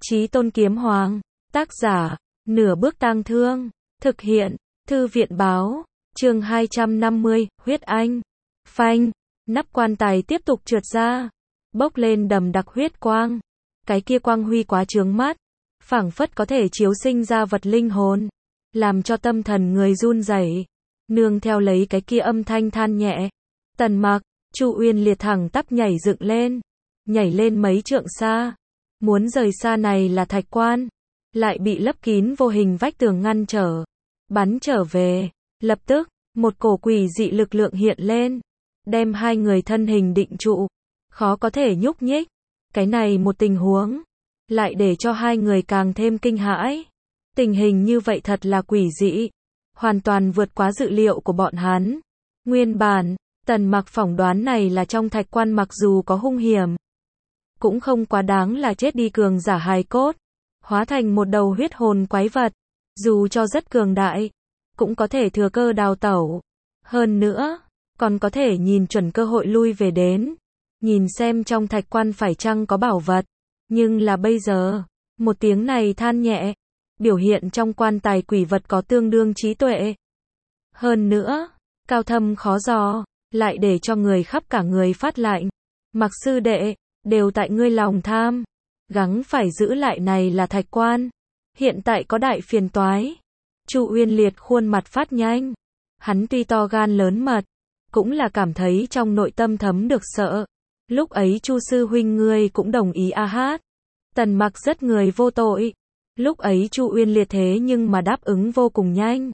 Chí Tôn Kiếm Hoàng, tác giả, Nửa Bước Tang Thương, thực hiện, Thư viện báo, chương 250, huyết anh. Phanh, nắp quan tài tiếp tục trượt ra, bốc lên đầm đặc huyết quang. Cái kia quang huy quá chướng mắt, phảng phất có thể chiếu sinh ra vật linh hồn, làm cho tâm thần người run rẩy. Nương theo lấy cái kia âm thanh than nhẹ, Tần Mặc, Chu Uyên liệt thẳng tắp nhảy lên mấy trượng xa. Muốn rời xa này là thạch quan, lại bị lấp kín vô hình vách tường ngăn trở. Bắn trở về, lập tức, một cổ quỷ dị lực lượng hiện lên, đem hai người thân hình định trụ, khó có thể nhúc nhích. Cái này một tình huống, lại để cho hai người càng thêm kinh hãi. Tình hình như vậy thật là quỷ dị, hoàn toàn vượt quá dự liệu của bọn hắn. Nguyên bản, Tần Mặc phỏng đoán này là trong thạch quan mặc dù có hung hiểm, cũng không quá đáng là chết đi cường giả hài cốt, hóa thành một đầu huyết hồn quái vật, dù cho rất cường đại, cũng có thể thừa cơ đào tẩu. Hơn nữa, còn có thể nhìn chuẩn cơ hội lui về đến, nhìn xem trong thạch quan phải chăng có bảo vật. Nhưng là bây giờ, một tiếng này than nhẹ, biểu hiện trong quan tài quỷ vật có tương đương trí tuệ. Hơn nữa, cao thâm khó dò, lại để cho người khắp cả người phát lạnh. Mặc sư đệ, đều tại ngươi lòng tham, gắng phải giữ lại này là thạch quan. Hiện tại có đại phiền toái. Chu Uyên liệt khuôn mặt phát nhanh. Hắn tuy to gan lớn mật, cũng là cảm thấy trong nội tâm thấm được sợ. Lúc ấy Chu sư huynh ngươi cũng đồng ý a hát. Tần Mặc rất người vô tội. Lúc ấy Chu Uyên liệt thế nhưng mà đáp ứng vô cùng nhanh.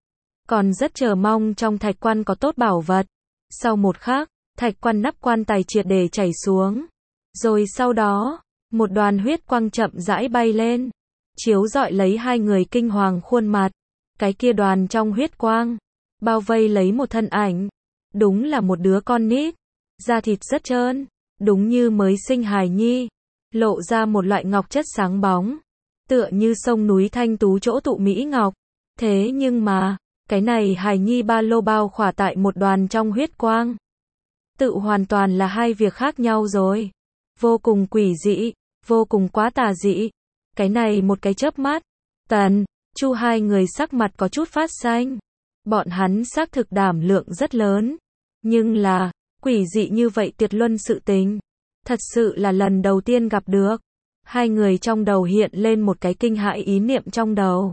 Còn rất chờ mong trong thạch quan có tốt bảo vật. Sau một khắc, thạch quan nắp quan tài triệt để chảy xuống. Rồi sau đó, một đoàn huyết quang chậm rãi bay lên, chiếu rọi lấy hai người kinh hoàng khuôn mặt. Cái kia đoàn trong huyết quang, bao vây lấy một thân ảnh. Đúng là một đứa con nít, da thịt rất trơn, đúng như mới sinh hài nhi, lộ ra một loại ngọc chất sáng bóng, tựa như sông núi thanh tú chỗ tụ mỹ ngọc. Thế nhưng mà, cái này hài nhi ba lô bao khỏa tại một đoàn trong huyết quang, tự hoàn toàn là hai việc khác nhau rồi. Vô cùng quỷ dị, vô cùng quá tà dị. Cái này một cái chớp mắt, Tần, Chu hai người sắc mặt có chút phát xanh. Bọn hắn xác thực đảm lượng rất lớn, nhưng là, quỷ dị như vậy tuyệt luân sự tình, thật sự là lần đầu tiên gặp được. Hai người trong đầu hiện lên một cái kinh hãi ý niệm trong đầu.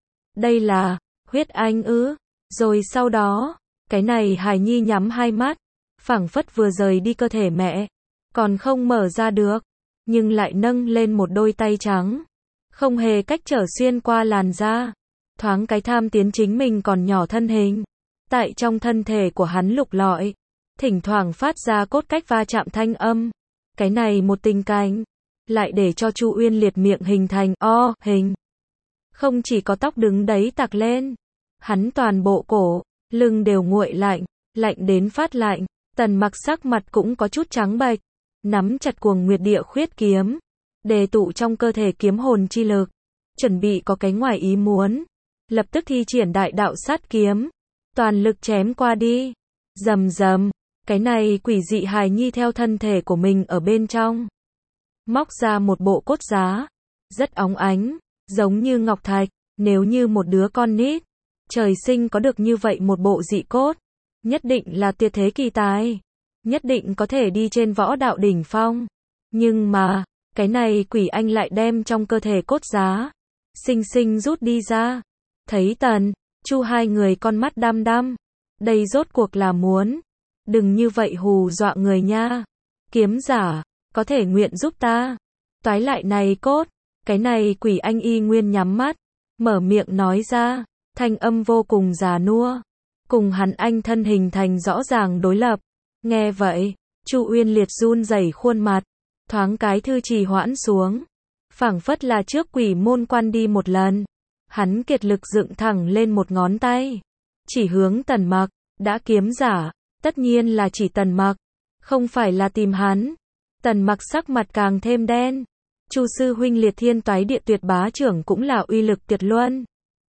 Đây là huyết anh ư? Rồi sau đó, cái này hài nhi nhắm hai mắt, phảng phất vừa rời đi cơ thể mẹ, còn không mở ra được, nhưng lại nâng lên một đôi tay trắng, không hề cách trở xuyên qua làn da, thoáng cái tham tiến chính mình còn nhỏ thân hình, tại trong thân thể của hắn lục lọi, thỉnh thoảng phát ra cốt cách va chạm thanh âm. Cái này một tình cảnh, lại để cho Chu Uyên liệt miệng hình thành O hình. Không chỉ có tóc đứng đấy tạc lên, hắn toàn bộ cổ, lưng đều nguội lạnh, lạnh đến phát lạnh. Tần Mặc sắc mặt cũng có chút trắng bệch, nắm chặt cuồng nguyệt địa khuyết kiếm, đề tụ trong cơ thể kiếm hồn chi lực, chuẩn bị có cái ngoài ý muốn, lập tức thi triển đại đạo sát kiếm, toàn lực chém qua đi. Rầm rầm, cái này quỷ dị hài nhi theo thân thể của mình ở bên trong, móc ra một bộ cốt giá, rất óng ánh, giống như ngọc thạch. Nếu như một đứa con nít, trời sinh có được như vậy một bộ dị cốt, nhất định là tuyệt thế kỳ tài, nhất định có thể đi trên võ đạo đỉnh phong. Nhưng mà, cái này quỷ anh lại đem trong cơ thể cốt giá, xinh xinh rút đi ra. Thấy Tần, Chu hai người con mắt đăm đăm, đây rốt cuộc là muốn, đừng như vậy hù dọa người nha. Kiếm giả, có thể nguyện giúp ta toái lại này cốt. Cái này quỷ anh y nguyên nhắm mắt, mở miệng nói ra, thanh âm vô cùng già nua, cùng hắn anh thân hình thành rõ ràng đối lập. Nghe vậy, Chu Uyên liệt run rẩy khuôn mặt, thoáng cái thư trì hoãn xuống, phảng phất là trước quỷ môn quan đi một lần. Hắn kiệt lực dựng thẳng lên một ngón tay, chỉ hướng Tần Mặc. Đã kiếm giả, tất nhiên là chỉ Tần Mặc, không phải là tìm hắn. Tần Mặc sắc mặt càng thêm đen. Chu sư huynh liệt thiên toái địa tuyệt bá trưởng cũng là uy lực tuyệt luân,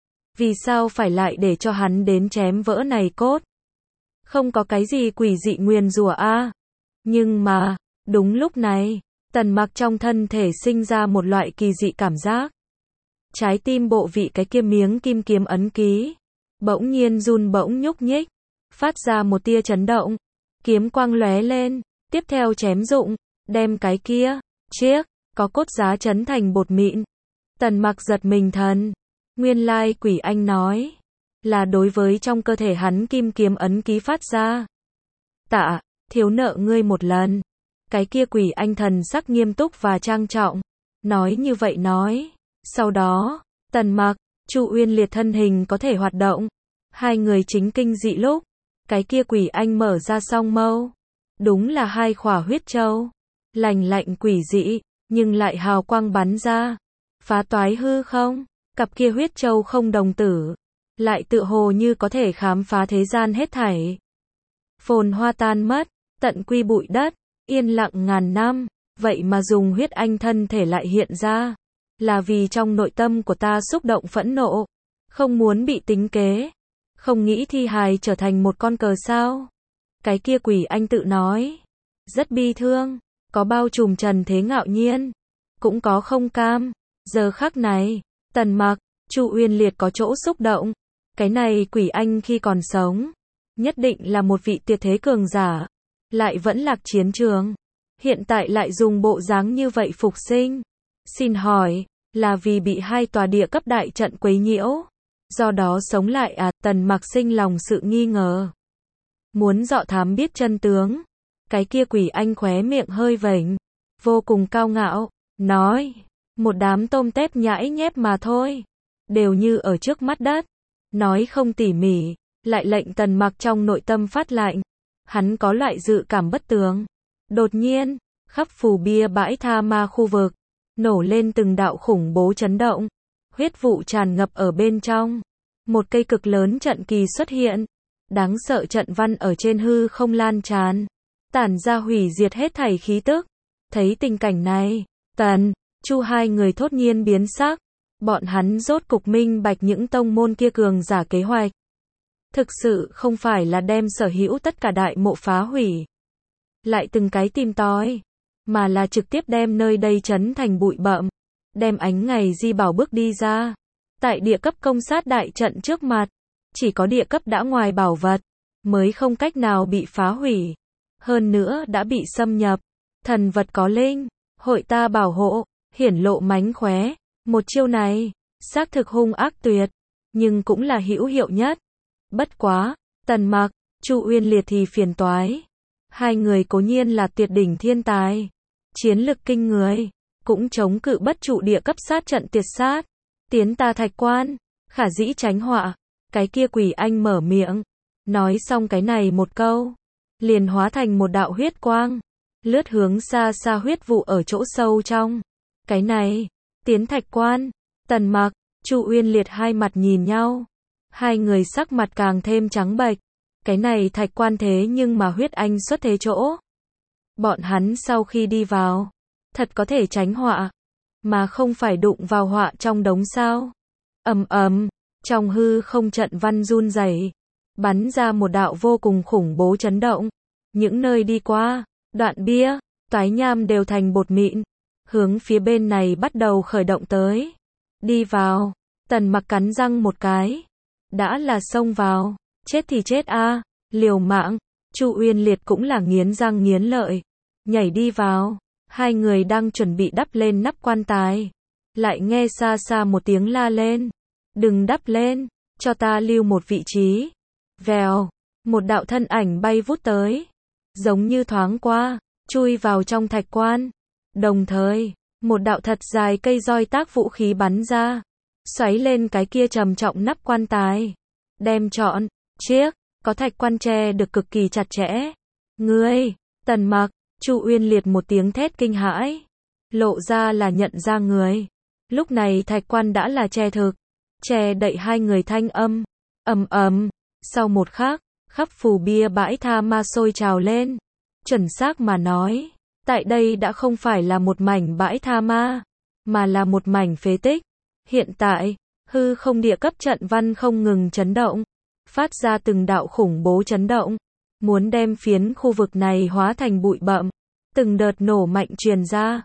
vì sao phải lại để cho hắn đến chém vỡ này cốt? Không có cái gì quỷ dị nguyền rủa a. Nhưng mà, đúng lúc này, Tần Mặc trong thân thể sinh ra một loại kỳ dị cảm giác. Trái tim bộ vị cái kia miếng kim kiếm ấn ký, bỗng nhiên run bỗng nhúc nhích, phát ra một tia chấn động. Kiếm quang lóe lên, tiếp theo chém rụng, đem cái kia, chiếc, có cốt giá chấn thành bột mịn. Tần Mặc giật mình thần. Nguyên lai quỷ anh nói, là đối với trong cơ thể hắn kim kiếm ấn ký phát ra. Tạ, thiếu nợ ngươi một lần. Cái kia quỷ anh thần sắc nghiêm túc và trang trọng. Nói như vậy nói. Sau đó, Tần Mặc, Chu Uyên Liệt thân hình có thể hoạt động. Hai người chính kinh dị lúc. Cái kia quỷ anh mở ra song mâu. Đúng là hai khỏa huyết châu. Lành lạnh quỷ dị, nhưng lại hào quang bắn ra. Phá toái hư không. Cặp kia huyết châu không đồng tử. Lại tựa hồ như có thể khám phá thế gian hết thảy. Phồn hoa tan mất, tận quy bụi đất, yên lặng ngàn năm, vậy mà dùng huyết anh thân thể lại hiện ra. Là vì trong nội tâm của ta xúc động phẫn nộ, không muốn bị tính kế, không nghĩ thi hài trở thành một con cờ sao. Cái kia quỷ anh tự nói, rất bi thương, có bao trùm trần thế ngạo nhiên, cũng có không cam. Giờ khắc này, Tần Mặc, Chu Uyên Liệt có chỗ xúc động. Cái này quỷ anh khi còn sống, nhất định là một vị tuyệt thế cường giả, lại vẫn lạc chiến trường. Hiện tại lại dùng bộ dáng như vậy phục sinh. Xin hỏi, là vì bị hai tòa địa cấp đại trận quấy nhiễu, do đó sống lại à? Tần Mặc sinh lòng sự nghi ngờ. Muốn dọ thám biết chân tướng. Cái kia quỷ anh khóe miệng hơi vểnh, vô cùng cao ngạo, nói, một đám tôm tép nhãi nhép mà thôi, đều như ở trước mắt đất. Nói không tỉ mỉ, lại lệnh Tần Mặc trong nội tâm phát lạnh. Hắn có loại dự cảm bất tường. Đột nhiên, khắp phù bia bãi tha ma khu vực, nổ lên từng đạo khủng bố chấn động. Huyết vụ tràn ngập ở bên trong. Một cây cực lớn trận kỳ xuất hiện. Đáng sợ trận văn ở trên hư không lan tràn, tản ra hủy diệt hết thảy khí tức. Thấy tình cảnh này, Tần, Chu hai người thốt nhiên biến sắc. Bọn hắn rốt cục minh bạch những tông môn kia cường giả kế hoạch. Thực sự không phải là đem sở hữu tất cả đại mộ phá hủy, lại từng cái tìm tòi, mà là trực tiếp đem nơi đây chấn thành bụi bặm, đem ánh ngày di bảo bước đi ra. Tại địa cấp công sát đại trận trước mặt, chỉ có địa cấp đã ngoài bảo vật, mới không cách nào bị phá hủy. Hơn nữa đã bị xâm nhập. Thần vật có linh, hội ta bảo hộ, hiển lộ mánh khóe. Một chiêu này, xác thực hung ác tuyệt, nhưng cũng là hữu hiệu nhất. Bất quá, Tần Mặc, Chu Uyên Liệt thì phiền toái. Hai người cố nhiên là tuyệt đỉnh thiên tài, chiến lực kinh người, cũng chống cự bất trụ địa cấp sát trận tuyệt sát. Tiến ta thạch quan, khả dĩ tránh họa. Cái kia quỷ anh mở miệng, nói xong cái này một câu, liền hóa thành một đạo huyết quang, lướt hướng xa xa huyết vụ ở chỗ sâu trong. Cái này, tiến thạch quan. Tần Mặc, Chu Uyên Liệt hai mặt nhìn nhau. Hai người sắc mặt càng thêm trắng bệch. Cái này thạch quan thế nhưng mà huyết anh xuất thế chỗ. Bọn hắn sau khi đi vào, thật có thể tránh họa, mà không phải đụng vào họa trong đống sao. Ầm ầm, trong hư không trận văn run rẩy, bắn ra một đạo vô cùng khủng bố chấn động. Những nơi đi qua, đoạn bia, toái nham đều thành bột mịn, hướng phía bên này bắt đầu khởi động tới. Đi vào, Tần Mặc cắn răng một cái. Đã là xông vào, chết thì chết a, liều mạng. Chu Uyên Liệt cũng là nghiến răng nghiến lợi, nhảy đi vào. Hai người đang chuẩn bị đắp lên nắp quan tài, lại nghe xa xa một tiếng la lên. Đừng đắp lên, cho ta lưu một vị trí. Vèo, một đạo thân ảnh bay vút tới, giống như thoáng qua, chui vào trong thạch quan. Đồng thời, một đạo thật dài cây roi tác vũ khí bắn ra, xoáy lên cái kia trầm trọng nắp quan tài, đem trọn chiếc có thạch quan che được cực kỳ chặt chẽ. Ngươi, Tần Mặc, Chu Uyên Liệt một tiếng thét kinh hãi, lộ ra là nhận ra người. Lúc này thạch quan đã là che thực, che đậy hai người thanh âm. Ầm ầm, sau một khắc, khắp phù bia bãi tha ma sôi trào lên. Chuẩn xác mà nói, tại đây đã không phải là một mảnh bãi tha ma, mà là một mảnh phế tích. Hiện tại, hư không địa cấp trận văn không ngừng chấn động, phát ra từng đạo khủng bố chấn động, muốn đem phiến khu vực này hóa thành bụi bặm. Từng đợt nổ mạnh truyền ra,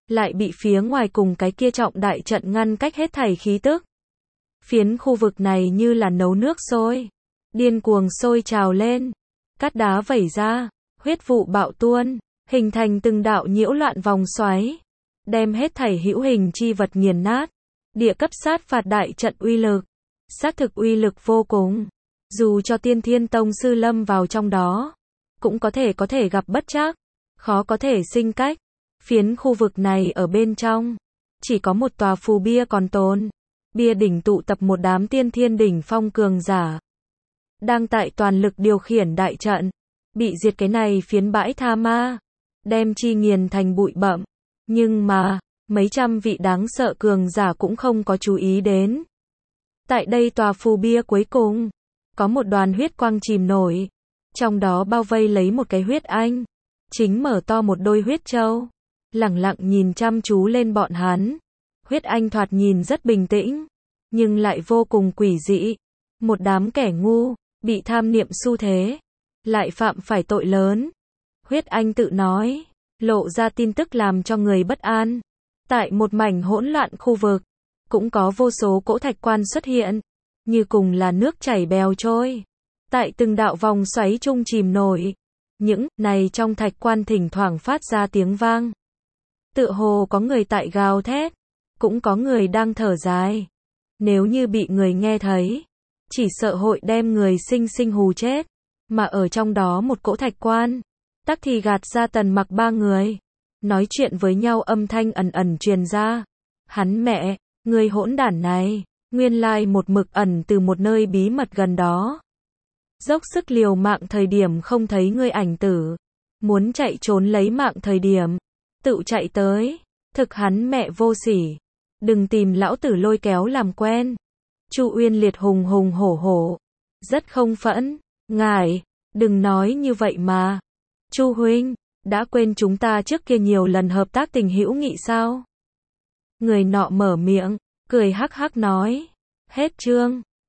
lại bị phía ngoài cùng cái kia trọng đại trận ngăn cách hết thảy khí tức. Phiến khu vực này như là nấu nước sôi, điên cuồng sôi trào lên, cát đá vẩy ra, huyết vụ bạo tuôn, hình thành từng đạo nhiễu loạn vòng xoáy, đem hết thảy hữu hình chi vật nghiền nát. Địa cấp sát phạt đại trận uy lực, xác thực uy lực vô cùng, dù cho Tiên Thiên Tông sư lâm vào trong đó, cũng có thể gặp bất trắc, khó có thể sinh cách. Phiến khu vực này ở bên trong, chỉ có một tòa phù bia còn tồn, bia đỉnh tụ tập một đám tiên thiên đỉnh phong cường giả, đang tại toàn lực điều khiển đại trận, bị diệt cái này phiến bãi tha ma, đem chi nghiền thành bụi bặm, nhưng mà, mấy trăm vị đáng sợ cường giả cũng không có chú ý đến. Tại đây tòa phù bia cuối cùng, có một đoàn huyết quang chìm nổi, trong đó bao vây lấy một cái huyết anh, chính mở to một đôi huyết châu, lẳng lặng nhìn chăm chú lên bọn hắn. Huyết anh thoạt nhìn rất bình tĩnh, nhưng lại vô cùng quỷ dị. Một đám kẻ ngu, bị tham niệm xu thế, lại phạm phải tội lớn. Huyết anh tự nói, lộ ra tin tức làm cho người bất an. Tại một mảnh hỗn loạn khu vực, cũng có vô số cỗ thạch quan xuất hiện, như cùng là nước chảy bèo trôi. Tại từng đạo vòng xoáy chung chìm nổi, những này trong thạch quan thỉnh thoảng phát ra tiếng vang. Tựa hồ có người tại gào thét, cũng có người đang thở dài. Nếu như bị người nghe thấy, chỉ sợ hội đem người sinh sinh hù chết. Mà ở trong đó một cỗ thạch quan, tắc thì gạt ra Tần Mặc ba người, nói chuyện với nhau âm thanh ẩn ẩn truyền ra. Hắn mẹ, người hỗn đản này, nguyên lai một mực ẩn từ một nơi bí mật gần đó. Dốc sức liều mạng thời điểm không thấy ngươi ảnh tử, muốn chạy trốn lấy mạng thời điểm, tự chạy tới, thực hắn mẹ vô sỉ, đừng tìm lão tử lôi kéo làm quen. Chu Uyên Liệt hùng hùng hổ hổ, rất không phẫn, ngài, đừng nói như vậy mà. Chu huynh, đã quên chúng ta trước kia nhiều lần hợp tác tình hữu nghị sao? Người nọ mở miệng, cười hắc hắc nói, hết chương.